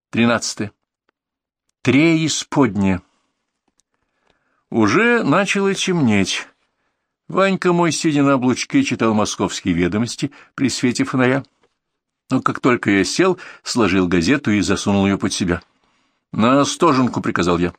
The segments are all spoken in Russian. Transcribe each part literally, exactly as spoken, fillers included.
Тринадцатое. Треисподняя. Уже начало темнеть. Ванька мой, сидя на облучке, читал «Московские ведомости» при свете фонаря. Но как только я сел, сложил газету и засунул ее под себя. «На стоженку», — приказал я.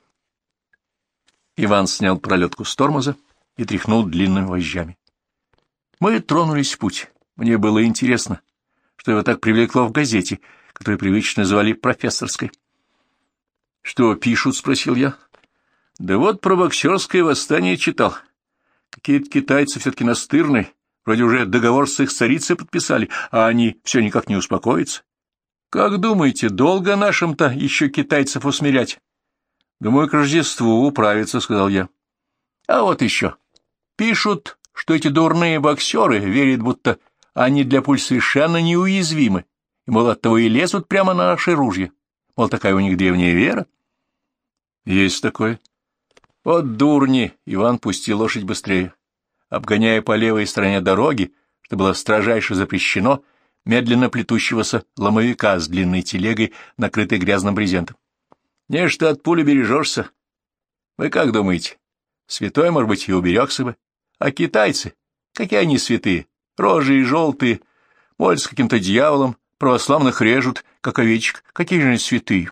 Иван снял пролетку с тормоза и тряхнул длинными вожжами. Мы тронулись в путь. Мне было интересно, что его так привлекло в газете, которую привычно называли профессорской. — Что пишут? — спросил я. — Да вот про боксерское восстание читал. Какие-то китайцы все-таки настырные, вроде уже договор с их царицей подписали, а они все никак не успокоятся. Как думаете, долго нашим-то еще китайцев усмирять? — Думаю, к Рождеству управиться, — сказал я. — А вот еще. Пишут, что эти дурные боксеры верят, будто они для пуль совершенно неуязвимы, и, мол, оттого и лезут прямо на наши ружья. Мол, такая у них древняя вера. — Есть такое. Вот дурни! — Иван пустил лошадь быстрее. Обгоняя по левой стороне дороги, что было строжайше запрещено, медленно плетущегося ломовика с длинной телегой, накрытой грязным брезентом. — Нечто от пули бережешься. Вы как думаете, святой, может быть, и уберегся бы? А китайцы? Какие они святые? Рожи и желтые, молятся каким-то дьяволом, православных режут, как овечек. Какие же они святые?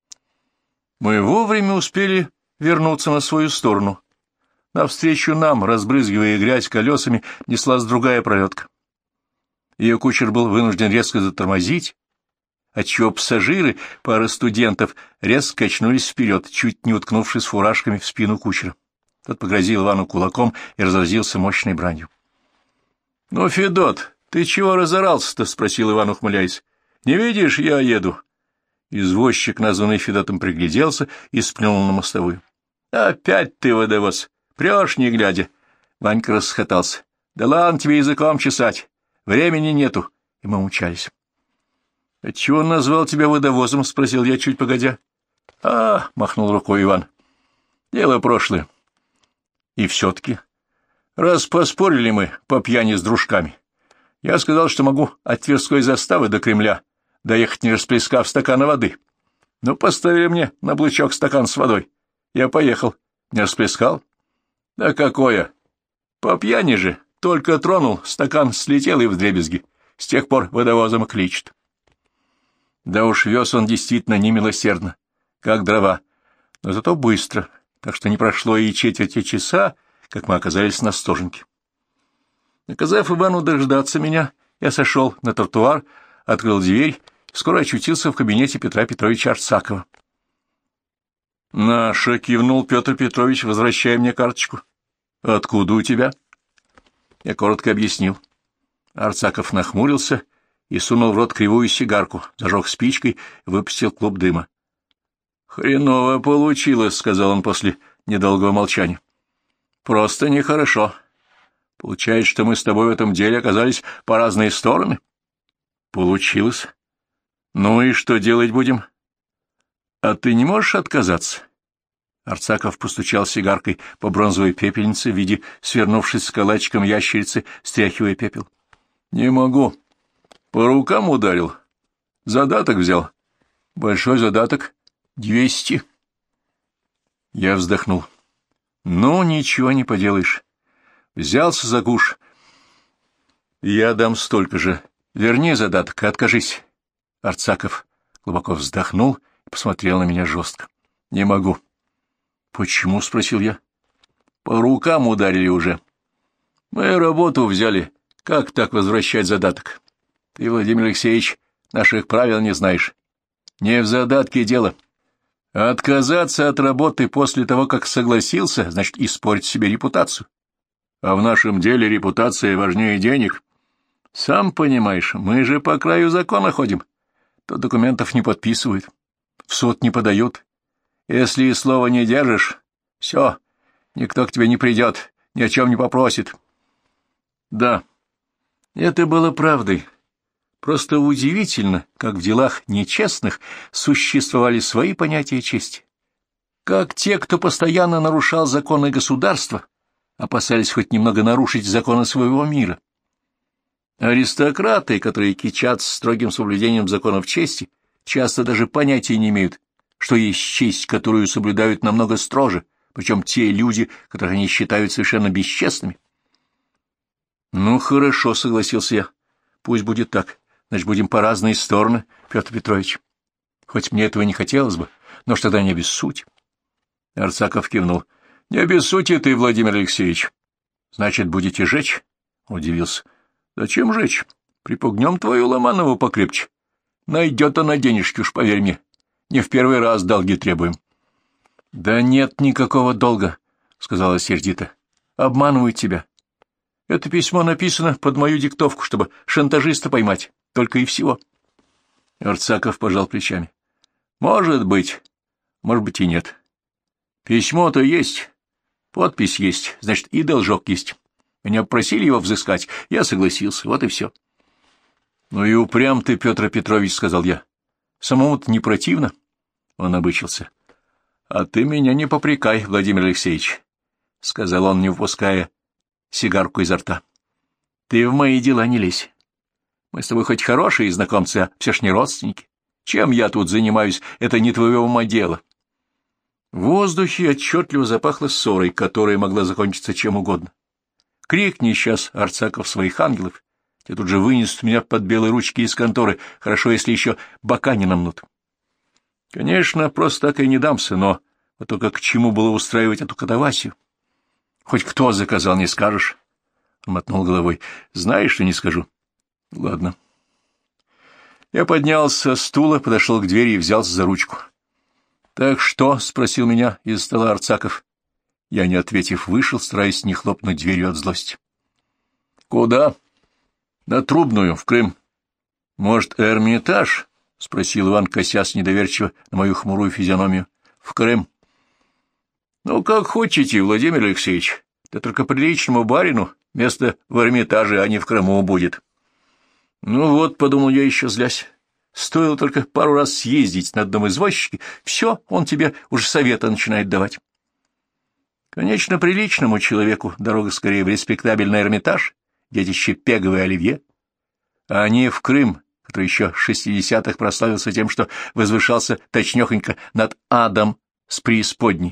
Мы вовремя успели вернуться на свою сторону. Навстречу нам, разбрызгивая грязь колесами, неслась другая пролетка. Ее кучер был вынужден резко затормозить, отчего пассажиры, пара студентов, резко качнулись вперед, чуть не уткнувшись фуражками в спину кучера. Тот погрозил Ивану кулаком и разразился мощной бранью. — Ну, Федот, ты чего разорался-то? — спросил Иван, ухмыляясь. — Не видишь, я еду. Извозчик, названный Федотом, пригляделся и сплюнул на мостовую. — Опять ты, водовоз, прешь не глядя. Ванька расхотался. — Да ладно тебе языком чесать, времени нету. И мы умчались. — Отчего он назвал тебя водовозом? — спросил я чуть погодя. — А, — махнул рукой Иван, — дело прошлое. И все-таки, раз поспорили мы по пьяни с дружками, я сказал, что могу от Тверской заставы до Кремля доехать, не расплескав стакана воды. Ну, поставили мне на облучок стакан с водой. Я поехал. Не расплескал? Да какое! По пьяни же. Только тронул, стакан слетел и вдребезги. С тех пор водовозом кличет. Да уж вез он действительно немилосердно, как дрова, но зато быстро, так что не прошло и четверти часа, как мы оказались на стоженке. Наказав Ивану дождаться меня, я сошел на тротуар, открыл дверь и скоро очутился в кабинете Петра Петровича Арцакова. — Наша, — кивнул Петр Петрович, возвращая мне карточку. — Откуда у тебя? Я коротко объяснил. Арцаков нахмурился и сунул в рот кривую сигарку, зажег спичкой и выпустил клуб дыма. — Хреново получилось, — сказал он после недолгого молчания. — Просто нехорошо. Получается, что мы с тобой в этом деле оказались по разные стороны? — Получилось. — Ну и что делать будем? — А ты не можешь отказаться? Арцаков постучал сигаркой по бронзовой пепельнице в виде свернувшись с калачиком ящерицы, стряхивая пепел. — Не могу. По рукам ударил. Задаток взял. Большой задаток. Двести. Я вздохнул. — Ну, ничего не поделаешь. Взялся за гуш. Я дам столько же. Верни задаток и откажись. Арцаков глубоко вздохнул и посмотрел на меня жестко. — Не могу. — Почему? — спросил я. — По рукам ударили уже. Мы работу взяли. Как так возвращать задаток? Ты, Владимир Алексеевич, наших правил не знаешь. Не в задатке дело. Отказаться от работы после того, как согласился, значит испортить себе репутацию. А в нашем деле репутация важнее денег. Сам понимаешь, мы же по краю закона ходим. То документов не подписывают, в суд не подают. Если и слова не держишь, все, никто к тебе не придет, ни о чем не попросит. Да, это было правдой. Просто удивительно, как в делах нечестных существовали свои понятия чести. Как те, кто постоянно нарушал законы государства, опасались хоть немного нарушить законы своего мира. Аристократы, которые кичатся строгим соблюдением законов чести, часто даже понятия не имеют, что есть честь, которую соблюдают намного строже, причем те люди, которых они считают совершенно бесчестными. — Ну, хорошо, — согласился я. — Пусть будет так. Значит, будем по разные стороны, Петр Петрович. Хоть мне этого не хотелось бы, но ж тогда не обессудь. Арцаков кивнул. — Не обессудьте ты, Владимир Алексеевич. — Значит, будете жечь? — удивился. — Зачем жечь? Припугнем твою Ломанову покрепче. Найдет она денежки, уж поверь мне. Не в первый раз долги требуем. — Да нет никакого долга, — сказала сердито. — Обманывают тебя. Это письмо написано под мою диктовку, чтобы шантажиста поймать. Только и всего. Арцаков пожал плечами. — Может быть, может быть и нет. Письмо-то есть, подпись есть, значит, и должок есть. Меня просили его взыскать, я согласился, вот и все. — Ну и упрям ты, Петр Петрович, — сказал я. — Самому-то не противно? Он обычился. — А ты меня не попрекай, Владимир Алексеевич, — сказал он, не выпуская сигарку изо рта. — Ты в мои дела не лезь. Мы с тобой хоть хорошие знакомцы, а все ж не родственники. Чем я тут занимаюсь, это не твоего ума дело. В воздухе отчетливо запахло ссорой, которая могла закончиться чем угодно. Крикни сейчас Арцаков своих ангелов, те тут же вынесут меня под белые ручки из конторы, хорошо, если еще бока не намнут. Конечно, просто так и не дамся, но вот только к чему было устраивать эту катавасию? Хоть кто заказал, не скажешь. Он мотнул головой. Знаешь, что не скажу. Ладно. Я поднялся со стула, подошел к двери и взялся за ручку. — Так что? — спросил меня из стола Арцаков. Я, не ответив, вышел, стараясь не хлопнуть дверью от злости. — Куда? — На Трубную, в Крым. — Может, Эрмитаж? — спросил Иван, косясь недоверчиво на мою хмурую физиономию. — В Крым. — Ну, как хотите, Владимир Алексеевич. Да только приличному барину место в Эрмитаже, а не в Крыму будет. Ну вот, — подумал я, еще злясь, — стоило только пару раз съездить на одном извозчике, все, он тебе уже советы начинает давать. Конечно, приличному человеку дорога скорее в респектабельный Эрмитаж, детище Пегово и Оливье, а не в Крым, который еще в шестидесятых прославился тем, что возвышался точнёхонько над адом с преисподней.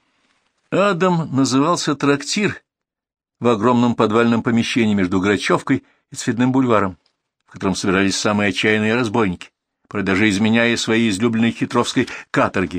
Адом назывался трактир в огромном подвальном помещении между Грачевкой и Цветным бульваром, в котором собирались самые отчаянные разбойники, порой даже изменяя своей излюбленной хитровской каторги.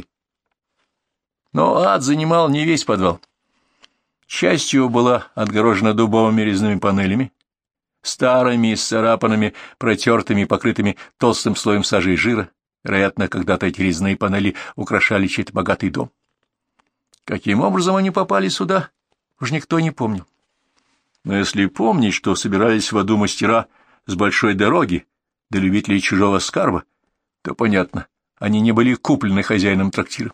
Но ад занимал не весь подвал. Часть его была отгорожена дубовыми резными панелями, старыми, исцарапанными, протертыми, покрытыми толстым слоем сажи и жира. Вероятно, когда-то эти резные панели украшали чей-то богатый дом. Каким образом они попали сюда, уж никто не помнил. Но если помнить, что собирались в аду мастера с большой дороги до любителей чужого скарба, то понятно, они не были куплены хозяином трактира.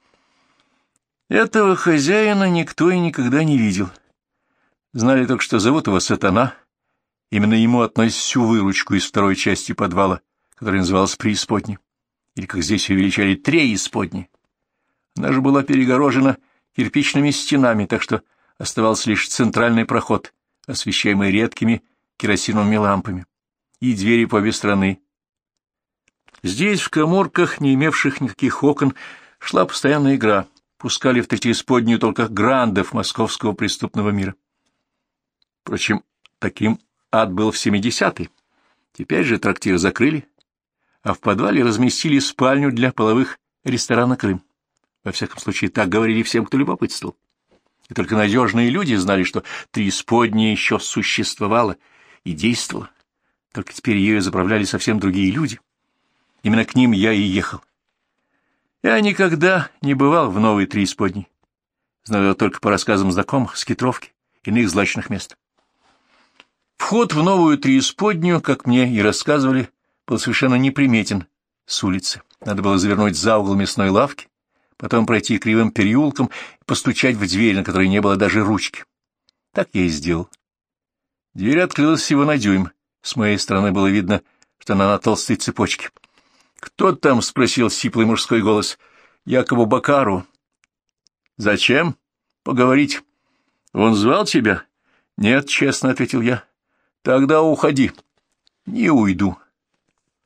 Этого хозяина никто и никогда не видел. Знали только, что зовут его Сатана. Именно ему относят всю выручку из второй части подвала, которая называлась преисподней, или, как здесь ее величали, треисподней. Она же была перегорожена кирпичными стенами, так что оставался лишь центральный проход, освещаемый редкими керосиновыми лампами, и двери по обе стороны. Здесь, в каморках, не имевших никаких окон, шла постоянная игра. Пускали в третьеисподнюю только грандов московского преступного мира. Впрочем, таким ад был в семидесятые. Теперь же трактир закрыли, а в подвале разместили спальню для половых ресторана «Крым». Во всяком случае, так говорили всем, кто любопытствовал. И только надежные люди знали, что преисподняя еще существовала и действовала. Только теперь ею заправляли совсем другие люди. Именно к ним я и ехал. Я никогда не бывал в новой преисподней. Знал ее только по рассказам знакомых с хитровки, иных злачных мест. Вход в новую преисподнюю, как мне и рассказывали, был совершенно неприметен с улицы. Надо было завернуть за угол мясной лавки, потом пройти кривым переулком и постучать в дверь, на которой не было даже ручки. Так я и сделал. Дверь открылась всего на дюйм. С моей стороны было видно, что она на толстой цепочке. «Кто там?» — спросил сиплый мужской голос. «Якобы Бакару». «Зачем?» «Поговорить». «Он звал тебя?» «Нет, честно», — ответил я. «Тогда уходи». «Не уйду».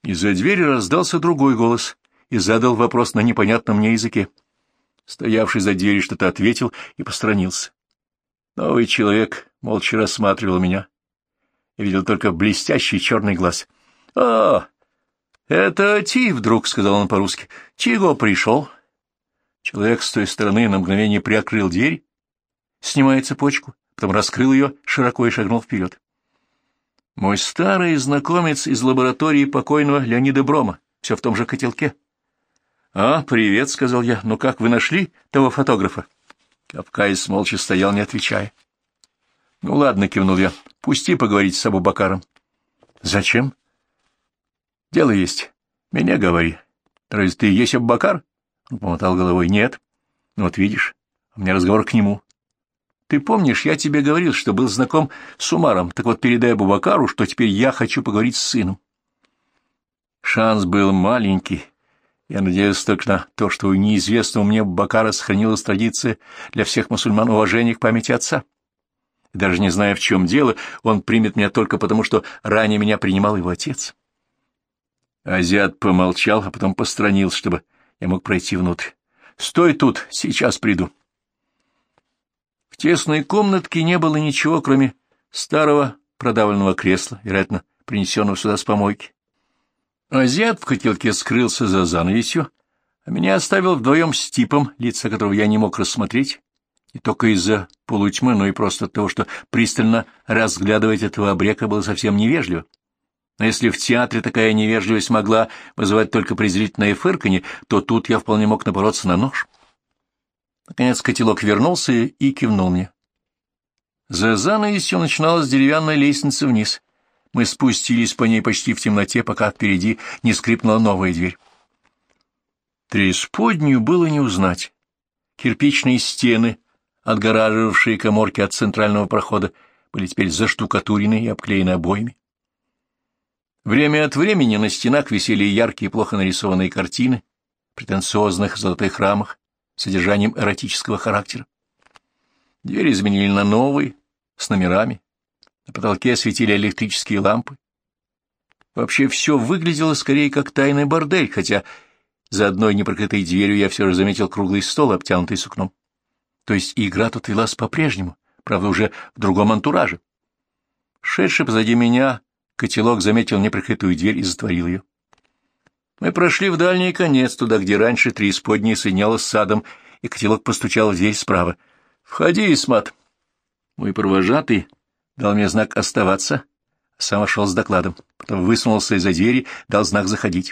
Из-за двери раздался другой голос и задал вопрос на непонятном мне языке. Стоявший за дверью что-то ответил и посторонился. Новый человек молча рассматривал меня. Я видел только блестящий черный глаз. — А, это ти вдруг, — сказал он по-русски. — Чего пришел? Человек с той стороны на мгновение приоткрыл дверь, снимая цепочку, потом раскрыл ее широко и шагнул вперед. Мой старый знакомец из лаборатории покойного Леонида Брома, все в том же котелке. — А, привет, — сказал я. — Ну как, вы нашли того фотографа? Кавказец молча стоял, не отвечая. — Ну ладно, — кивнул я, — пусти поговорить с Абубакаром. — Зачем? — Дело есть. Меня говори. — Разве ты и есть Абубакар? Он помотал головой. — Нет. — Ну вот видишь, у меня разговор к нему. — Ты помнишь, я тебе говорил, что был знаком с Умаром, так вот передай Абубакару, что теперь я хочу поговорить с сыном. Шанс был маленький. Я надеялся только на то, что у неизвестного мне Абубакара сохранилась традиция для всех мусульман уважения к памяти отца. И даже не зная, в чем дело, он примет меня только потому, что ранее меня принимал его отец. Азиат помолчал, а потом посторонился, чтобы я мог пройти внутрь. — Стой тут, сейчас приду. В тесной комнатке не было ничего, кроме старого продавленного кресла, вероятно, принесенного сюда с помойки. Азиат в котелке скрылся за занавесью, а меня оставил вдвоем с типом, лица которого я не мог рассмотреть, не только из-за полутьмы, но и просто от того, что пристально разглядывать этого обрека было совсем невежливо. Но если в театре такая невежливость могла вызывать только презрительное фырканье, то тут я вполне мог напороться на нож. Наконец котелок вернулся и кивнул мне. За занавесью начиналась деревянная лестница вниз. Мы спустились по ней почти в темноте, пока впереди не скрипнула новая дверь. Преисподнюю было не узнать. Кирпичные стены, отгораживавшие каморки от центрального прохода, были теперь заштукатурены и обклеены обоями. Время от времени на стенах висели яркие, плохо нарисованные картины в претенциозных золотых рамах с содержанием эротического характера. Двери заменили на новые, с номерами. На потолке светили электрические лампы. Вообще все выглядело скорее как тайный бордель, хотя за одной непрокрытой дверью я все же заметил круглый стол, обтянутый сукном. То есть игра тут велась по-прежнему, правда, уже в другом антураже. Шедший позади меня котелок заметил неприкрытую дверь и затворил ее. Мы прошли в дальний конец, туда, где раньше преисподняя соединялась с садом, и котелок постучал в дверь справа. — Входи, Исмат. Мой провожатый дал мне знак оставаться, а сам вошел с докладом. Потом высунулся из-за двери, дал знак заходить.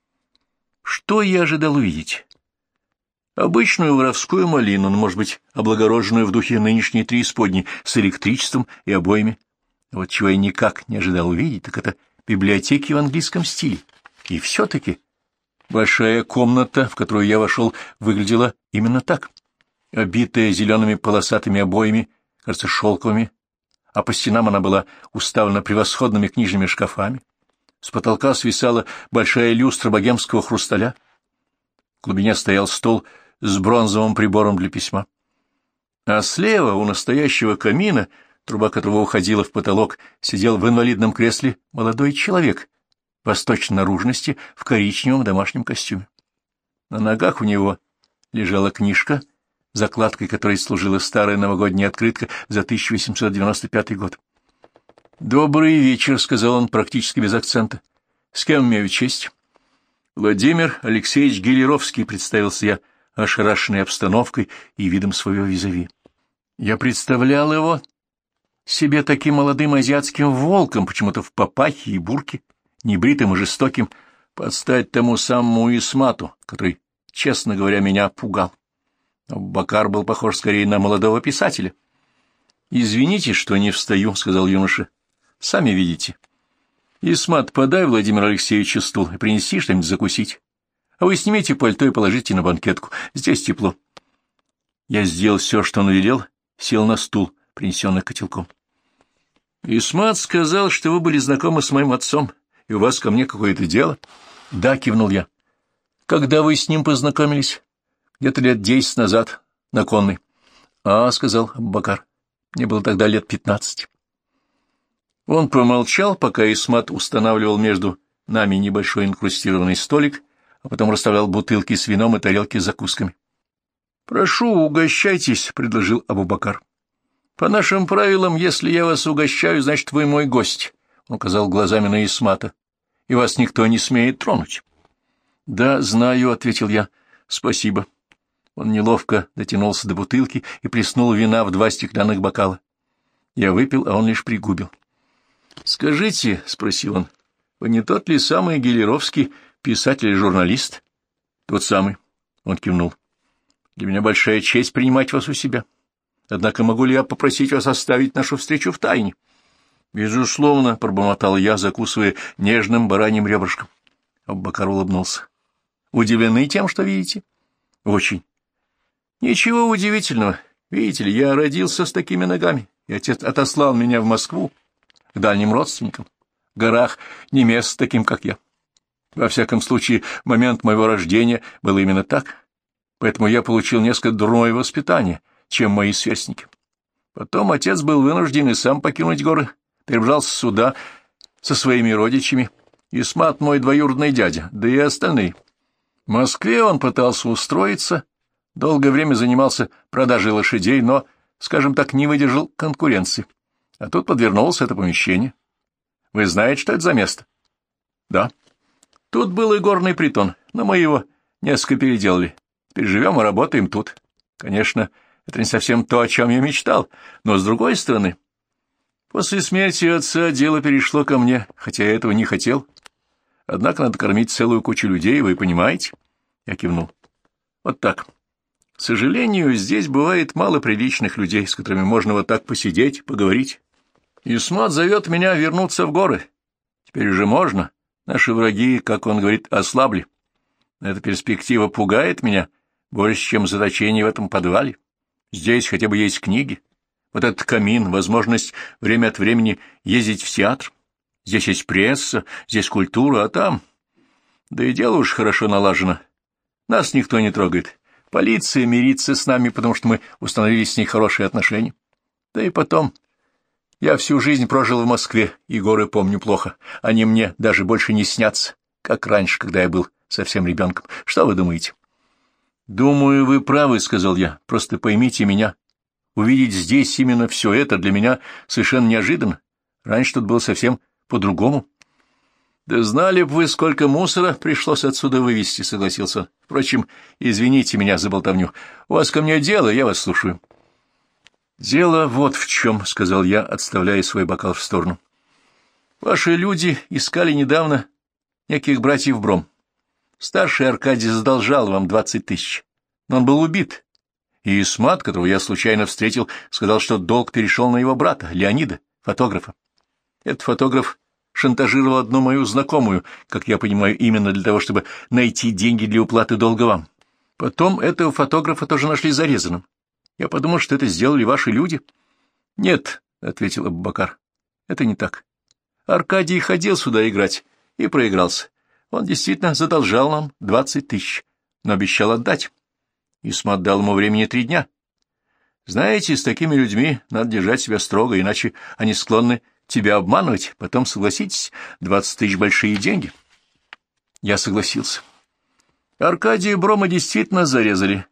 Что я ожидал увидеть? Обычную воровскую малину, но, может быть, облагороженную в духе нынешней преисподней, с электричеством и обоями. Вот чего я никак не ожидал увидеть, так это библиотеки в английском стиле. И все-таки большая комната, в которую я вошел, выглядела именно так. Обитая зелеными полосатыми обоями, кажется, шелковыми, а по стенам она была уставлена превосходными книжными шкафами. С потолка свисала большая люстра богемского хрусталя. В глубине стоял стол с бронзовым прибором для письма. А слева, у настоящего камина, труба которого уходила в потолок, сидел в инвалидном кресле молодой человек восточной наружности в коричневом домашнем костюме. На ногах у него лежала книжка, закладкой которой служила старая новогодняя открытка за тысяча восемьсот девяносто пятый год. «Добрый вечер», — сказал он практически без акцента. «С кем имею честь?» «Владимир Алексеевич Гелеровский», — представился я, ошарашенный обстановкой и видом своего визави. Я представлял его себе таким молодым азиатским волком, почему-то в папахе и бурке, небритым и жестоким, под стать тому самому Исмату, который, честно говоря, меня пугал. Абубакар был похож скорее на молодого писателя. «Извините, что не встаю», — сказал юноша. «Сами видите. Исмат, подай Владимиру Алексеевичу стул и принеси что-нибудь закусить. А вы снимите пальто и положите на банкетку. Здесь тепло». Я сделал все, что он велел, сел на стул, принесенный котелком. «Исмат сказал, что вы были знакомы с моим отцом, и у вас ко мне какое-то дело?» «Да», — кивнул я. «Когда вы с ним познакомились?» «Где-то лет десять назад, на конной». «А», — сказал Абубакар, — «мне было тогда лет пятнадцать». Он помолчал, пока Исмат устанавливал между нами небольшой инкрустированный столик, а потом расставлял бутылки с вином и тарелки с закусками. — Прошу, угощайтесь, — предложил Абубакар. — По нашим правилам, если я вас угощаю, значит, вы мой гость, — он указал глазами на Исмата, — и вас никто не смеет тронуть. — Да, знаю, — ответил я. — Спасибо. Он неловко дотянулся до бутылки и плеснул вина в два стеклянных бокала. Я выпил, а он лишь пригубил. — Скажите, — спросил он, — вы не тот ли самый Гелеровский писатель и журналист? — Тот самый. Он кивнул. — Для меня большая честь принимать вас у себя. Однако могу ли я попросить вас оставить нашу встречу в тайне? — Безусловно, — пробормотал я, закусывая нежным бараньим ребрышком. Абубакар улыбнулся. — Удивлены тем, что видите? — Очень. — Ничего удивительного. Видите ли, я родился с такими ногами, и отец отослал меня в Москву к дальним родственникам. В горах не место таким, как я. Во всяком случае, в момент моего рождения было именно так, поэтому я получил несколько дурное воспитание, чем мои сверстники. Потом отец был вынужден и сам покинуть горы, перебрался сюда со своими родичами, Исмат мой двоюродный дядя, да и остальные. В Москве он пытался устроиться, долгое время занимался продажей лошадей, но, скажем так, не выдержал конкуренции. А тут подвернулось это помещение. Вы знаете, что это за место? Да. Тут был и горный притон, но мы его несколько переделали. Теперь живем и работаем тут. Конечно, это не совсем то, о чем я мечтал, но, с другой стороны, после смерти отца дело перешло ко мне, хотя я этого не хотел. Однако надо кормить целую кучу людей, вы понимаете? Я кивнул. Вот так. К сожалению, здесь бывает мало приличных людей, с которыми можно вот так посидеть, поговорить. Исмат зовет меня вернуться в горы. Теперь уже можно. Наши враги, как он говорит, ослабли. Эта перспектива пугает меня больше, чем заточение в этом подвале. Здесь хотя бы есть книги. Вот этот камин, возможность время от времени ездить в театр. Здесь есть пресса, здесь культура, а там... Да и дело уж хорошо налажено. Нас никто не трогает. Полиция мирится с нами, потому что мы установили с ней хорошие отношения. Да и потом... Я всю жизнь прожил в Москве, и горы помню плохо. Они мне даже больше не снятся, как раньше, когда я был совсем ребенком. Что вы думаете? — Думаю, вы правы, — сказал я. — Просто поймите меня. Увидеть здесь именно все это для меня совершенно неожиданно. Раньше тут было совсем по-другому. — Да знали бы вы, сколько мусора пришлось отсюда вывезти, — согласился он. — Впрочем, извините меня за болтовню. У вас ко мне дело, я вас слушаю. — «Дело вот в чем», — сказал я, отставляя свой бокал в сторону. «Ваши люди искали недавно неких братьев Бром. Старший Аркадий задолжал вам двадцать тысяч, но он был убит, и Исмат, которого я случайно встретил, сказал, что долг перешел на его брата, Леонида, фотографа. Этот фотограф шантажировал одну мою знакомую, как я понимаю, именно для того, чтобы найти деньги для уплаты долга вам. Потом этого фотографа тоже нашли зарезанным. Я подумал, что это сделали ваши люди. — Нет, — ответил Абубакар, — это не так. Аркадий ходил сюда играть и проигрался. Он действительно задолжал нам двадцать тысяч, но обещал отдать. Исмат дал ему времени три дня. Знаете, с такими людьми надо держать себя строго, иначе они склонны тебя обманывать. Потом, согласитесь, двадцать тысяч — большие деньги. Я согласился. Аркадия Брома действительно зарезали,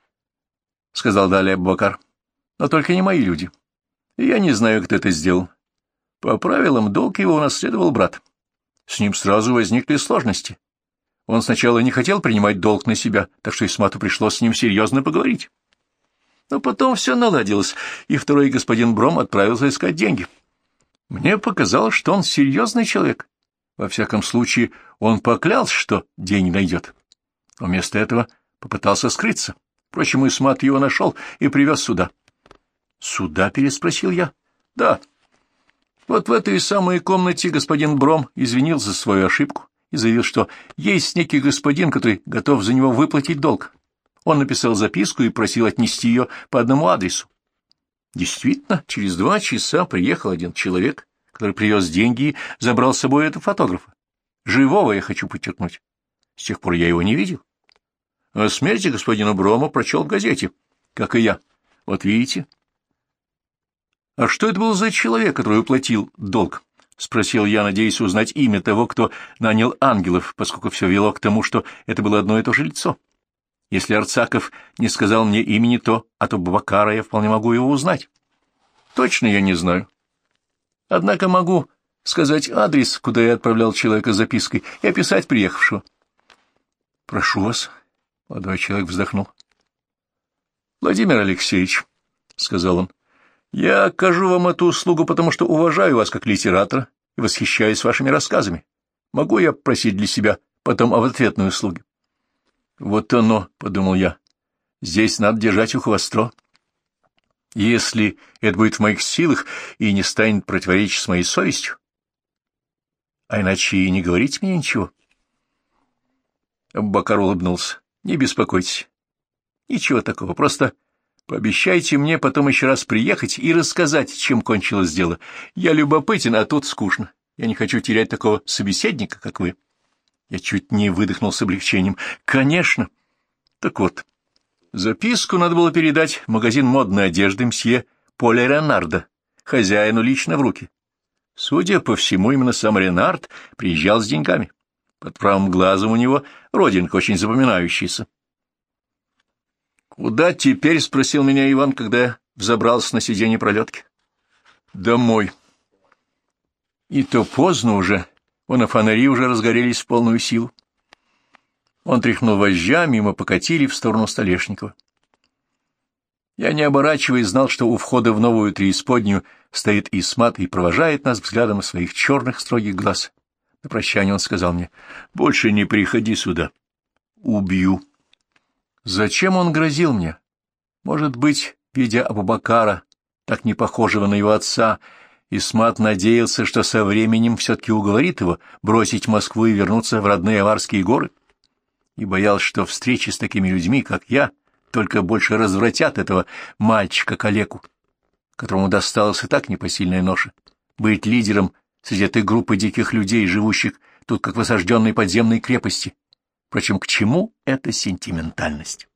— сказал далее Абубакар. — Но только не мои люди. И я не знаю, кто это сделал. По правилам, долг его унаследовал брат. С ним сразу возникли сложности. Он сначала не хотел принимать долг на себя, так что Исмату пришлось с ним серьезно поговорить. Но потом все наладилось, и второй господин Бром отправился искать деньги. Мне показалось, что он серьезный человек. Во всяком случае, он поклялся, что деньги найдет. Но вместо этого попытался скрыться. Впрочем, Исмат его нашел и привез сюда. — Сюда? — переспросил я. — Да. Вот в этой самой комнате господин Бром извинился за свою ошибку и заявил, что есть некий господин, который готов за него выплатить долг. Он написал записку и просил отнести ее по одному адресу. Действительно, через два часа приехал один человек, который привез деньги и забрал с собой этого фотографа. Живого, я хочу подчеркнуть. С тех пор я его не видел. О смерти господина Брома прочел в газете, как и я. Вот видите. А что это был за человек, который уплатил долг? — спросил я, надеясь узнать имя того, кто нанял ангелов, поскольку все вело к тому, что это было одно и то же лицо. Если Арцаков не сказал мне имени, то от Абубакара я вполне могу его узнать. Точно я не знаю. Однако могу сказать адрес, куда я отправлял человека с запиской, и описать приехавшего. — Прошу вас. — молодой человек вздохнул. — Владимир Алексеевич, — сказал он, — я окажу вам эту услугу, потому что уважаю вас как литератора и восхищаюсь вашими рассказами. Могу я просить для себя потом об ответной услуге? — Вот оно, — подумал я, — здесь надо держать ухо востро. Если это будет в моих силах и не станет противоречить с моей совестью, а иначе и не говорите мне ничего. Абубакар улыбнулся. — Не беспокойтесь. Ничего такого, просто пообещайте мне потом еще раз приехать и рассказать, чем кончилось дело. Я любопытен, а тут скучно. Я не хочу терять такого собеседника, как вы. Я чуть не выдохнул с облегчением. — Конечно. Так вот, записку надо было передать в магазин модной одежды мсье Поля Ренарда, хозяину лично в руки. Судя по всему, именно сам Ренард приезжал с деньгами. Под правым глазом у него родинка очень запоминающаяся. «Куда теперь?» — спросил меня Иван, когда я взобрался на сиденье пролетки. «Домой». И то поздно уже, вон и фонари уже разгорелись в полную силу. Он тряхнул вожжами, и мы покатили в сторону Столешникова. Я, не оборачиваясь, знал, что у входа в новую преисподнюю стоит Исмат и провожает нас взглядом своих черных строгих глаз. На прощание он сказал мне: «Больше не приходи сюда. Убью». Зачем он грозил мне? Может быть, видя Абубакара, так не похожего на его отца, Исмат надеялся, что со временем все-таки уговорит его бросить Москву и вернуться в родные Аварские горы, и боялся, что встречи с такими людьми, как я, только больше развратят этого мальчика-калеку, которому досталась и так непосильная ноша, быть лидером среди этой группы диких людей, живущих тут как в осажденной подземной крепости. Впрочем, к чему эта сентиментальность?